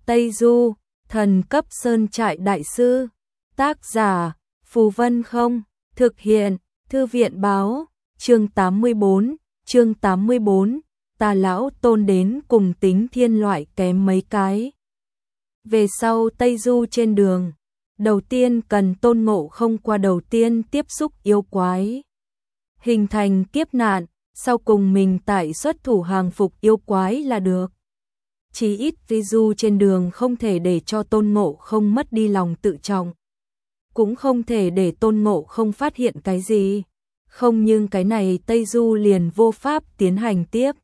Tây Du, thần cấp sơn trại đại sư. Tác giả, Phù Vân Không. Thực hiện, Thư viện báo. Chương 84, ta lão Tôn đến cùng tính thiên loại kém mấy cái. Về sau Tây Du trên đường, đầu tiên cần Tôn Ngộ Không qua đầu tiên tiếp xúc yêu quái, hình thành kiếp nạn, sau cùng mình tại xuất thủ hàng phục yêu quái là được. Chí ít Tây Du trên đường không thể để cho Tôn Ngộ Không mất đi lòng tự trọng, cũng không thể để Tôn Ngộ Không phát hiện cái gì. Không, nhưng cái này Tây Du liền vô pháp tiến hành tiếp.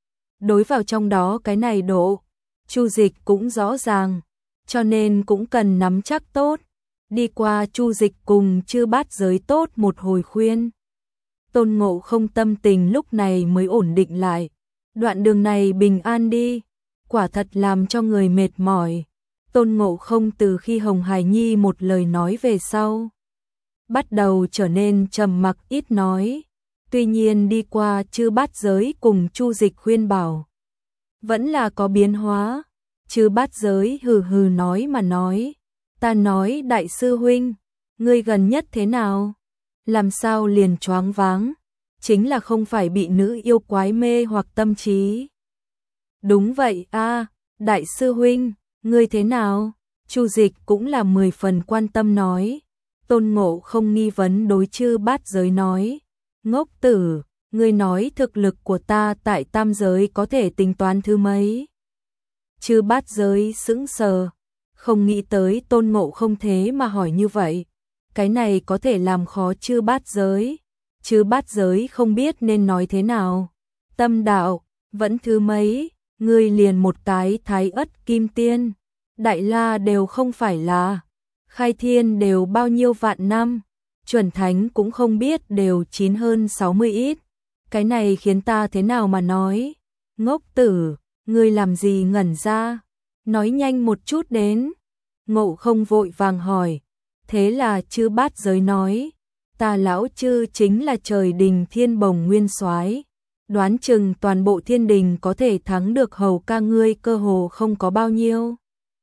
Đối vào trong đó cái này độ, Chu Dịch cũng rõ ràng, cho nên cũng cần nắm chắc tốt. Đi qua Chu Dịch cùng Chư Bát Giới tốt một hồi khuyên, Tôn Ngộ Không tâm tình lúc này mới ổn định lại. Đoạn đường này bình an đi, quả thật làm cho người mệt mỏi. Tôn Ngộ Không từ khi Hồng Hải Nhi một lời nói về sau, bắt đầu trở nên trầm mặc ít nói. Tuy nhiên đi qua Chư Bát Giới cùng Chu Dịch khuyên bảo, vẫn là có biến hóa. Chư Bát Giới hừ hừ nói mà nói, ta nói đại sư huynh, ngươi gần nhất thế nào? Làm sao liền choáng váng? Chính là không phải bị nữ yêu quái mê hoặc tâm trí? Đúng vậy a, đại sư huynh, ngươi thế nào? Chu Dịch cũng là 10 phần quan tâm nói. Tôn Ngộ Không nghi vấn đối Chư Bát Giới nói, ngốc tử, ngươi nói thực lực của ta tại tam giới có thể tính toán thứ mấy? Chư Bát Giới sững sờ, không nghĩ tới Tôn Ngộ Không thế mà hỏi như vậy. Cái này có thể làm khó Chư Bát Giới. Chư Bát Giới không biết nên nói thế nào. Tâm đạo, vẫn thứ mấy, ngươi liền một cái Thái Ất Kim Tiên, Đại La đều không phải là, khai thiên đều bao nhiêu vạn năm, chuẩn thánh cũng không biết đều chín hơn 60 ít. Cái này khiến ta thế nào mà nói? Ngốc tử, ngươi làm gì ngẩn ra? Nói nhanh một chút đến. Ngộ Không vội vàng hỏi. Thế là Chư Bát Giới nói, ta lão Chư chính là trời đình thiên bồng nguyên soái, đoán chừng toàn bộ thiên đình có thể thắng được hầu ca ngươi cơ hồ không có bao nhiêu.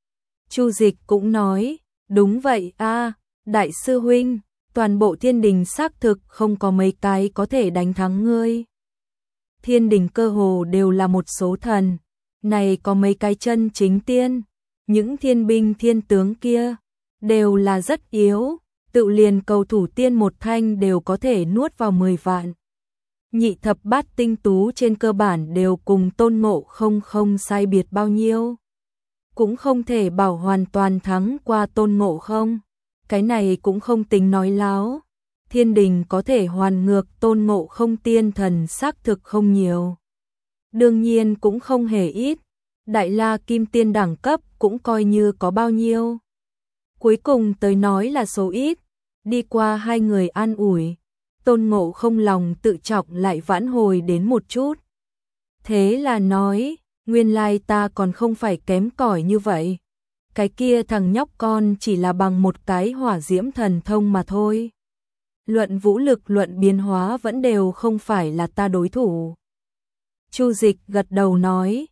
Chu Dịch cũng nói, đúng vậy a, đại sư huynh, toàn bộ thiên đình xác thực không có mấy cái có thể đánh thắng ngươi. Thiên đình cơ hồ đều là một số thần, này có mấy cái chân chính tiên, những thiên binh thiên tướng kia đều là rất yếu, tự liền cầu thủ tiên một thanh đều có thể nuốt vào 10 vạn. Nhị thập bát tinh tú trên cơ bản đều cùng Tôn Ngộ Không không sai biệt bao nhiêu, cũng không thể bảo hoàn toàn thắng qua Tôn Ngộ Không. Cái này cũng không tính nói láo, thiên đình có thể hoàn ngược Tôn Ngộ Không tiên thần xác thực không nhiều, đương nhiên cũng không hề ít. Đại La Kim Tiên đẳng cấp cũng coi như có bao nhiêu, cuối cùng tới nói là số ít. Đi qua hai người an ủi, Tôn Ngộ Không lòng tự trọng lại vãn hồi đến một chút. Thế là nói, nguyên lai ta còn không phải kém cỏi như vậy. Cái kia thằng nhóc con chỉ là bằng một cái hỏa diễm thần thông mà thôi. Luận vũ lực, luận biến hóa vẫn đều không phải là ta đối thủ. Chu Dịch gật đầu nói,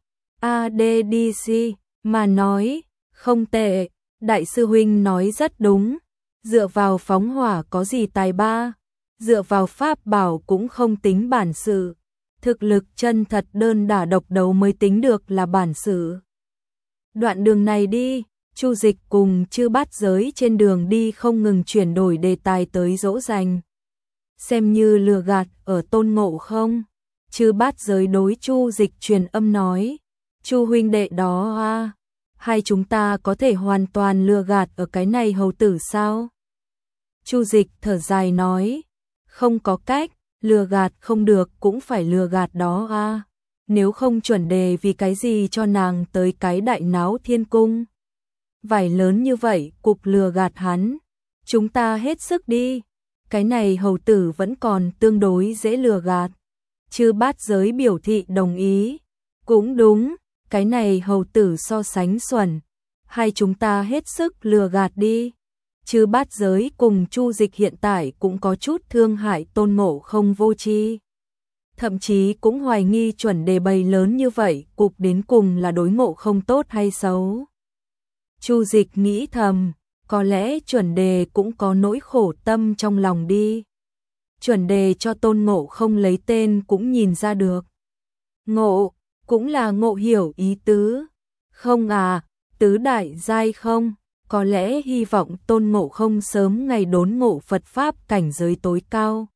ADDC mà nói, không tệ, đại sư huynh nói rất đúng. Dựa vào phóng hỏa có gì tài ba, dựa vào pháp bảo cũng không tính bản sự. Thực lực chân thật đơn đả độc đấu mới tính được là bản sự. Đoạn đường này đi, Chu Dịch cùng Chư Bát Giới trên đường đi không ngừng chuyển đổi đề tài tới dỗ dành, xem như lừa gạt ở Tôn Ngộ Không. Chư Bát Giới đối Chu Dịch truyền âm nói, Chu huynh đệ đó a, hai chúng ta có thể hoàn toàn lừa gạt ở cái này hầu tử sao? Chu Dịch thở dài nói, không có cách, lừa gạt không được cũng phải lừa gạt đó a. Nếu không chuẩn đề vì cái gì cho nàng tới cái đại náo thiên cung? Vải lớn như vậy cục lừa gạt hắn, chúng ta hết sức đi. Cái này hầu tử vẫn còn tương đối dễ lừa gạt. Chư Bát Giới biểu thị đồng ý, cũng đúng, cái này hầu tử so sánh xuẩn, hai chúng ta hết sức lừa gạt đi. Chư Bát Giới cùng Chu Dịch hiện tại cũng có chút thương hại Tôn Ngộ Không vô tri, thậm chí cũng hoài nghi chuẩn đề bày lớn như vậy cục đến cùng là đối Ngộ Không tốt hay xấu. Chu Dịch nghĩ thầm, có lẽ chuẩn đề cũng có nỗi khổ tâm trong lòng đi. Chuẩn đề cho Tôn Ngộ không lấy tên cũng nhìn ra được. Ngộ, cũng là ngộ hiểu ý tứ. Không à, tứ đại giai không, có lẽ hy vọng Tôn Ngộ không sớm ngày đốn ngộ Phật Pháp cảnh giới tối cao.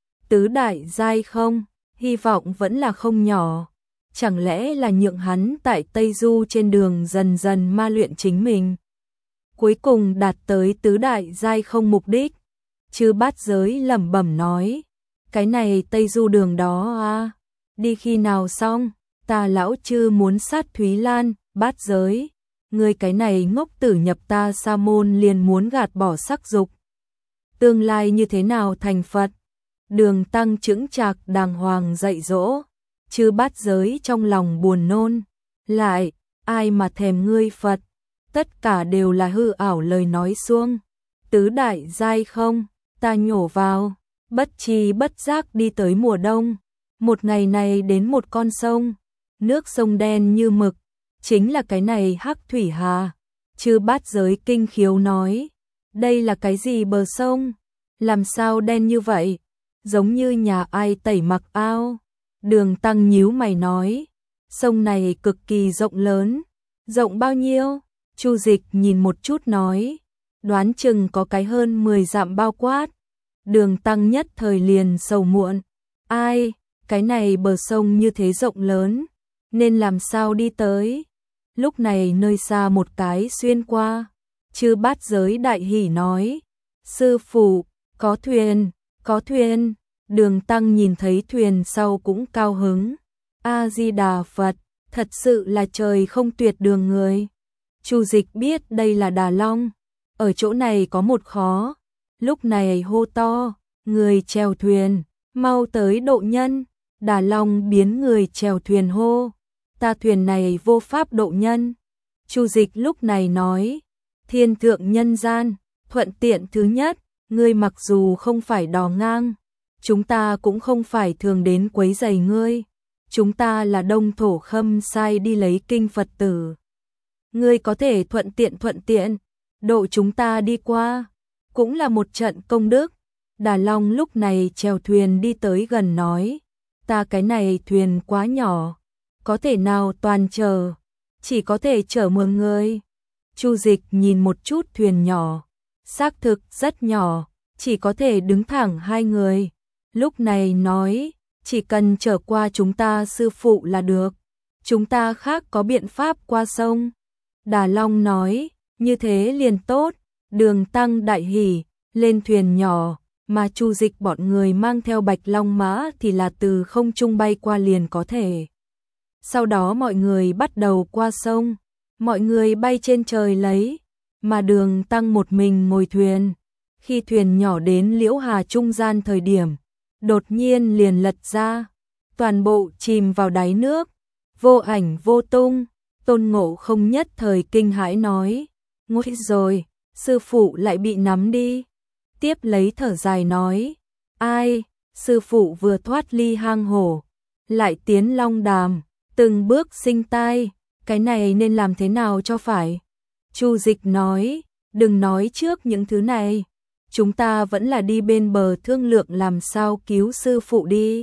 Tứ đại giai không, hy vọng vẫn là không nhỏ. Chẳng lẽ là nhượng hắn tại Tây Du trên đường dần dần ma luyện chính mình. Cuối cùng đạt tới tứ đại giai không mục đích. Chư Bát Giới lẩm bẩm nói, cái này Tây Du đường đó à, đi khi nào xong, ta lão chư muốn sát Thúy Lan. Bát Giới, ngươi cái này ngốc tử nhập ta sa môn liền muốn gạt bỏ sắc dục. Tương lai như thế nào thành Phật? Đường Tăng chững chạc đàng hoàng dạy dỗ. Chư Bát Giới trong lòng buồn nôn. Lại, ai mà thèm ngươi Phật? Tất cả đều là hư ảo lời nói suông. Tứ đại giai không, ta nhổ vào. Bất tri bất giác đi tới mùa đông. Một ngày này đến một con sông. Nước sông đen như mực. Chính là cái này Hắc Thủy Hà. Chư Bát Giới kinh khiếu nói, đây là cái gì bờ sông? Làm sao đen như vậy? Giống như nhà ai tẩy mặc ao. Đường Tăng nhíu mày nói, sông này cực kỳ rộng lớn. Rộng bao nhiêu? Chu Dịch nhìn một chút nói, đoán chừng có cái hơn 10 dặm bao quát. Đường Tăng nhất thời liền sầu muộn, ai, cái này bờ sông như thế rộng lớn, nên làm sao đi tới? Lúc này nơi xa một cái xuyên qua, Chư Bát Giới đại hỉ nói, sư phụ, có thuyền, có thuyền. Đường Tăng nhìn thấy thuyền sau cũng cao hứng. A-di-đà Phật, thật sự là trời không tuyệt đường người. Chu Dịch biết đây là Đà Long, ở chỗ này có một khó. Lúc này hô to, người chèo thuyền, mau tới độ nhân. Đà Long biến người chèo thuyền hô, ta thuyền này vô pháp độ nhân. Chu Dịch lúc này nói, thiên thượng nhân gian, thuận tiện thứ nhất, ngươi mặc dù không phải đò ngang, chúng ta cũng không phải thường đến quấy rầy ngươi. Chúng ta là Đông Thổ Khâm sai đi lấy kinh Phật tử. Ngươi có thể thuận tiện, độ chúng ta đi qua, cũng là một trận công đức. Đà Long lúc này chèo thuyền đi tới gần nói, ta cái này thuyền quá nhỏ, có thể nào toàn chở, chỉ có thể chở 10 người. Chu Dịch nhìn một chút thuyền nhỏ, xác thực rất nhỏ, chỉ có thể đứng thẳng 2 người. Lúc này nói, chỉ cần chở qua chúng ta sư phụ là được, chúng ta khác có biện pháp qua sông. Đà Long nói, như thế liền tốt. Đường Tăng đại hỉ, lên thuyền nhỏ, mà Chu Dịch bọn người mang theo Bạch Long mã thì là từ không trung bay qua liền có thể. Sau đó mọi người bắt đầu qua sông, mọi người bay trên trời lấy, mà Đường Tăng một mình ngồi thuyền. Khi thuyền nhỏ đến Liễu Hà trung gian thời điểm, đột nhiên liền lật ra, toàn bộ chìm vào đáy nước, vô ảnh vô tung. Tôn Ngộ không nhất thời kinh hãi nói, nguy rồi, sư phụ lại bị nắm đi. Tiếp lấy thở dài nói, ai, sư phụ vừa thoát ly hang hổ, lại tiến long đàm, từng bước sinh tai, cái này nên làm thế nào cho phải? Chu Dịch nói, đừng nói trước những thứ này, chúng ta vẫn là đi bên bờ thương lượng làm sao cứu sư phụ đi.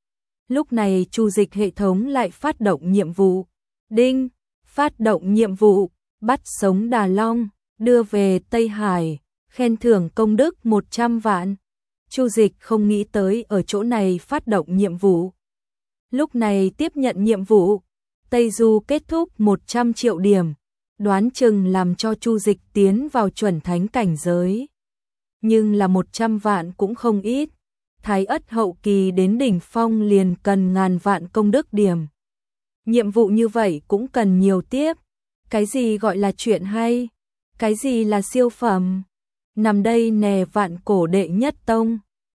Lúc này Chu Dịch hệ thống lại phát động nhiệm vụ, đinh, phát động nhiệm vụ, bắt sống Đà Long, đưa về Tây Hải, khen thưởng công đức 100 vạn. Chu Dịch không nghĩ tới ở chỗ này phát động nhiệm vụ. Lúc này tiếp nhận nhiệm vụ, Tây Du kết thúc 100 triệu điểm, đoán chừng làm cho Chu Dịch tiến vào chuẩn thánh cảnh giới. Nhưng là 100 vạn cũng không ít, Thái Ất hậu kỳ đến đỉnh phong liền cần ngàn vạn công đức điểm. Nhiệm vụ như vậy cũng cần nhiều tiếp. Cái gì gọi là chuyện hay? Cái gì là siêu phẩm? Nằm đây nè vạn cổ đệ nhất tông.